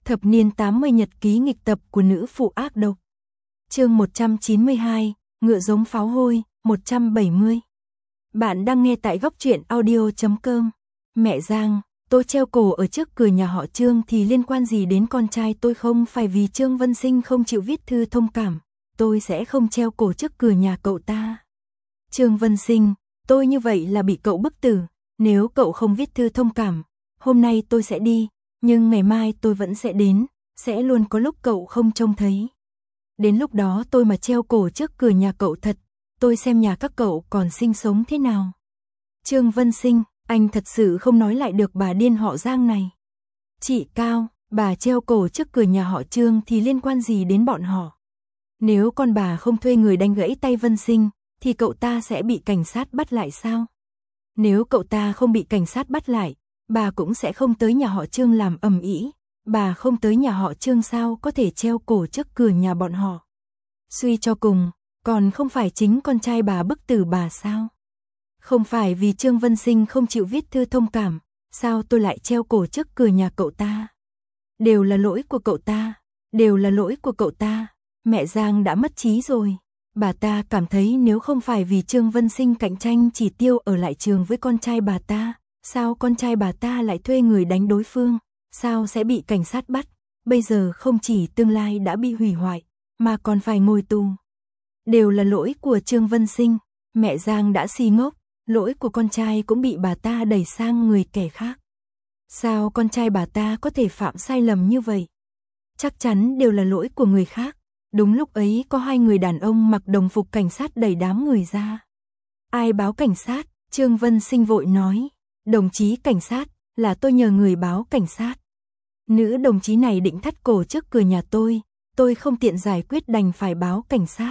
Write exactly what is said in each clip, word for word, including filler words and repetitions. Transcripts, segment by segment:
Thập niên tám mươi nhật ký nghịch tập của nữ phụ ác độc. Chương một trăm chín mươi hai, ngựa giống pháo hôi, một trăm bảy mươi. Bạn đang nghe tại góc truyện audio chấm com. Mẹ Giang, tôi treo cổ ở trước cửa nhà họ Trương thì liên quan gì đến con trai tôi? Không phải vì Trương Vân Sinh không chịu viết thư thông cảm, tôi sẽ không treo cổ trước cửa nhà cậu ta. Trương Vân Sinh, tôi như vậy là bị cậu bức tử, nếu cậu không viết thư thông cảm, hôm nay tôi sẽ đi, nhưng ngày mai tôi vẫn sẽ đến, sẽ luôn có lúc cậu không trông thấy. Đến lúc đó tôi mà treo cổ trước cửa nhà cậu thật, tôi xem nhà các cậu còn sinh sống thế nào. Trương Vân Sinh, anh thật sự không nói lại được bà điên họ Giang này. Chị Cao, bà treo cổ trước cửa nhà họ Trương thì liên quan gì đến bọn họ? Nếu con bà không thuê người đánh gãy tay Vân Sinh, thì cậu ta sẽ bị cảnh sát bắt lại sao? Nếu cậu ta không bị cảnh sát bắt lại, bà cũng sẽ không tới nhà họ Trương làm ầm ĩ. Bà không tới nhà họ Trương sao có thể treo cổ trước cửa nhà bọn họ? Suy cho cùng, còn không phải chính con trai bà bức tử bà sao? Không phải vì Trương Vân Sinh không chịu viết thư thông cảm, sao tôi lại treo cổ trước cửa nhà cậu ta? Đều là lỗi của cậu ta, đều là lỗi của cậu ta. Mẹ Giang đã mất trí rồi. Bà ta cảm thấy nếu không phải vì Trương Vân Sinh cạnh tranh chỉ tiêu ở lại trường với con trai bà ta, sao con trai bà ta lại thuê người đánh đối phương, sao sẽ bị cảnh sát bắt, bây giờ không chỉ tương lai đã bị hủy hoại, mà còn phải ngồi tù. Đều là lỗi của Trương Vân Sinh, mẹ Giang đã si ngốc, lỗi của con trai cũng bị bà ta đẩy sang người kẻ khác. Sao con trai bà ta có thể phạm sai lầm như vậy? Chắc chắn đều là lỗi của người khác. Đúng lúc ấy có hai người đàn ông mặc đồng phục cảnh sát đẩy đám người ra. Ai báo cảnh sát? Trương Vân Sinh vội nói. Đồng chí cảnh sát, là tôi nhờ người báo cảnh sát. Nữ đồng chí này định thắt cổ trước cửa nhà tôi, tôi không tiện giải quyết đành phải báo cảnh sát.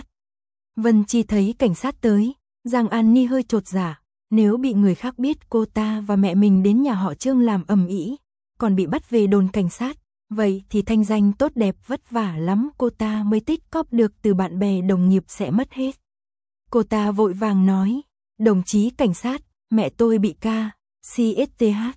Vân Chi thấy cảnh sát tới, Giang An Ni hơi chột dạ, nếu bị người khác biết cô ta và mẹ mình đến nhà họ Trương làm ầm ĩ, còn bị bắt về đồn cảnh sát. Vậy thì thanh danh tốt đẹp vất vả lắm cô ta mới tích cóp được từ bạn bè đồng nghiệp sẽ mất hết. Cô ta vội vàng nói, đồng chí cảnh sát, mẹ tôi bị ca, xê ét tê hát.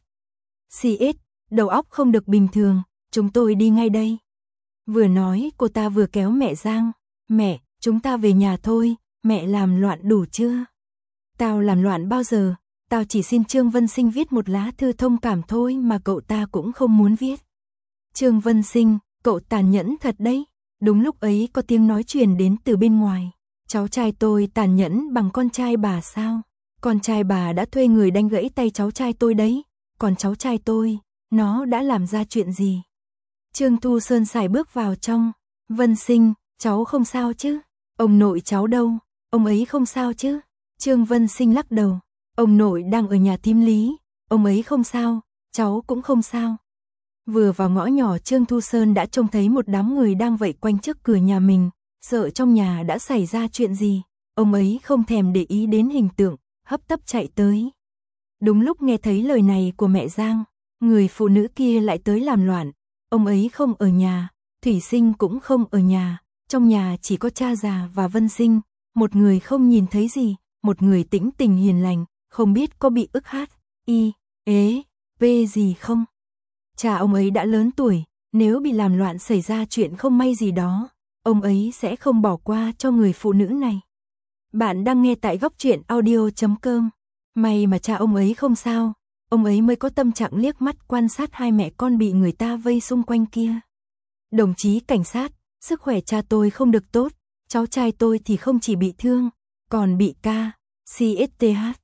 xê ét, đầu óc không được bình thường, chúng tôi đi ngay đây. Vừa nói cô ta vừa kéo mẹ Giang, mẹ, chúng ta về nhà thôi, mẹ làm loạn đủ chưa? Tao làm loạn bao giờ, tao chỉ xin Trương Vân Sinh viết một lá thư thông cảm thôi mà cậu ta cũng không muốn viết. Trương Vân Sinh, cậu tàn nhẫn thật đấy. Đúng lúc ấy có tiếng nói truyền đến từ bên ngoài. Cháu trai tôi tàn nhẫn bằng con trai bà sao? Con trai bà đã thuê người đánh gãy tay cháu trai tôi đấy. Còn cháu trai tôi, nó đã làm ra chuyện gì? Trương Thu Sơn sải bước vào trong. Vân Sinh, cháu không sao chứ? Ông nội cháu đâu? Ông ấy không sao chứ? Trương Vân Sinh lắc đầu. Ông nội đang ở nhà thím Lý. Ông ấy không sao, cháu cũng không sao. Vừa vào ngõ nhỏ Trương Thu Sơn đã trông thấy một đám người đang vây quanh trước cửa nhà mình, sợ trong nhà đã xảy ra chuyện gì. Ông ấy không thèm để ý đến hình tượng, hấp tấp chạy tới. Đúng lúc nghe thấy lời này của mẹ Giang, người phụ nữ kia lại tới làm loạn. Ông ấy không ở nhà, Thủy Sinh cũng không ở nhà, trong nhà chỉ có cha già và Vân Sinh, một người không nhìn thấy gì, một người tĩnh tình hiền lành, không biết có bị ức hát, y, ế, vê gì không. Cha ông ấy đã lớn tuổi, nếu bị làm loạn xảy ra chuyện không may gì đó, ông ấy sẽ không bỏ qua cho người phụ nữ này. Bạn đang nghe tại góc truyện audio chấm com. May mà cha ông ấy không sao, ông ấy mới có tâm trạng liếc mắt quan sát hai mẹ con bị người ta vây xung quanh kia. Đồng chí cảnh sát, sức khỏe cha tôi không được tốt, cháu trai tôi thì không chỉ bị thương, còn bị ca, xê ét tê hát.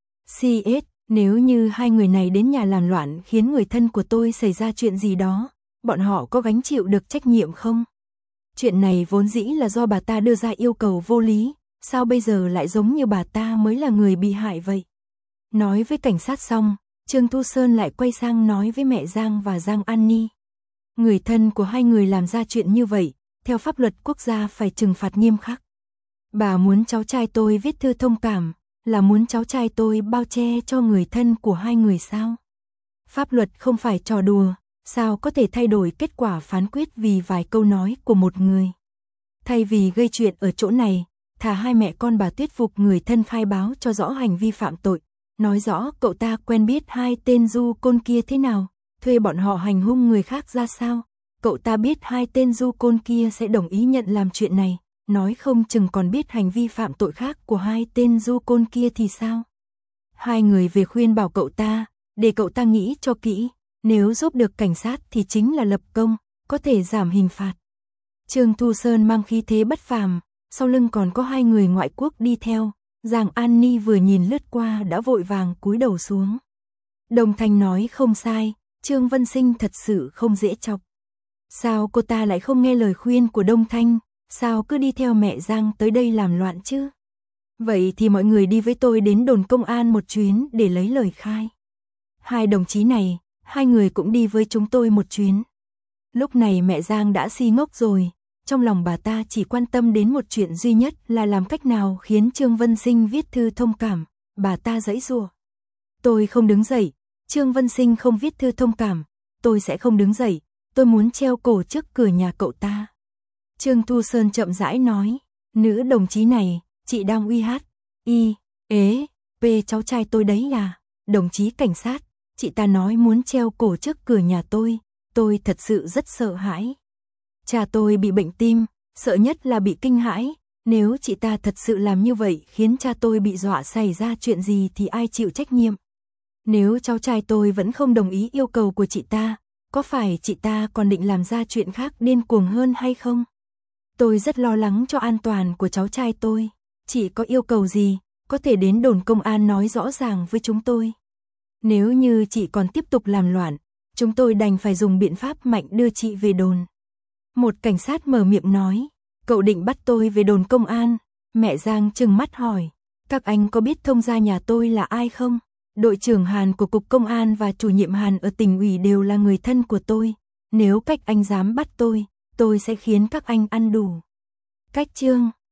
xê ét, nếu như hai người này đến nhà làm loạn khiến người thân của tôi xảy ra chuyện gì đó, bọn họ có gánh chịu được trách nhiệm không? Chuyện này vốn dĩ là do bà ta đưa ra yêu cầu vô lý, sao bây giờ lại giống như bà ta mới là người bị hại vậy? Nói với cảnh sát xong, Trương Thu Sơn lại quay sang nói với mẹ Giang và Giang An Ni. Người thân của hai người làm ra chuyện như vậy, theo pháp luật quốc gia phải trừng phạt nghiêm khắc. Bà muốn cháu trai tôi viết thư thông cảm, là muốn cháu trai tôi bao che cho người thân của hai người sao? Pháp luật không phải trò đùa, sao có thể thay đổi kết quả phán quyết vì vài câu nói của một người? Thay vì gây chuyện ở chỗ này, thà hai mẹ con bà thuyết phục người thân khai báo cho rõ hành vi phạm tội, nói rõ cậu ta quen biết hai tên du côn kia thế nào, thuê bọn họ hành hung người khác ra sao, cậu ta biết hai tên du côn kia sẽ đồng ý nhận làm chuyện này, nói không chừng còn biết hành vi phạm tội khác của hai tên du côn kia thì sao? Hai người về khuyên bảo cậu ta, để cậu ta nghĩ cho kỹ, nếu giúp được cảnh sát thì chính là lập công, có thể giảm hình phạt. Trương Thu Sơn mang khí thế bất phàm, sau lưng còn có hai người ngoại quốc đi theo, Giang An Ni vừa nhìn lướt qua đã vội vàng cúi đầu xuống. Đồng Thanh nói không sai, Trương Vân Sinh thật sự không dễ chọc. Sao cô ta lại không nghe lời khuyên của Đông Thanh, sao cứ đi theo mẹ Giang tới đây làm loạn chứ? Vậy thì mọi người đi với tôi đến đồn công an một chuyến để lấy lời khai. Hai đồng chí này, hai người cũng đi với chúng tôi một chuyến. Lúc này mẹ Giang đã si ngốc rồi, trong lòng bà ta chỉ quan tâm đến một chuyện duy nhất là làm cách nào khiến Trương Vân Sinh viết thư thông cảm, bà ta giãy giụa. Tôi không đứng dậy, Trương Vân Sinh không viết thư thông cảm, tôi sẽ không đứng dậy, tôi muốn treo cổ trước cửa nhà cậu ta. Trương Thu Sơn chậm rãi nói, nữ đồng chí này, chị đang uy hát, y, ế, p cháu trai tôi đấy à, đồng chí cảnh sát, chị ta nói muốn treo cổ trước cửa nhà tôi, tôi thật sự rất sợ hãi. Cha tôi bị bệnh tim, sợ nhất là bị kinh hãi, nếu chị ta thật sự làm như vậy khiến cha tôi bị dọa xảy ra chuyện gì thì ai chịu trách nhiệm. Nếu cháu trai tôi vẫn không đồng ý yêu cầu của chị ta, có phải chị ta còn định làm ra chuyện khác điên cuồng hơn hay không? Tôi rất lo lắng cho an toàn của cháu trai tôi, chị có yêu cầu gì, có thể đến đồn công an nói rõ ràng với chúng tôi. Nếu như chị còn tiếp tục làm loạn, chúng tôi đành phải dùng biện pháp mạnh đưa chị về đồn. Một cảnh sát mở miệng nói, cậu định bắt tôi về đồn công an? Mẹ Giang trừng mắt hỏi, các anh có biết thông gia nhà tôi là ai không? Đội trưởng Hàn của Cục Công an và chủ nhiệm Hàn ở tỉnh ủy đều là người thân của tôi. Nếu các anh dám bắt tôi, tôi sẽ khiến các anh ăn đủ. Cách chương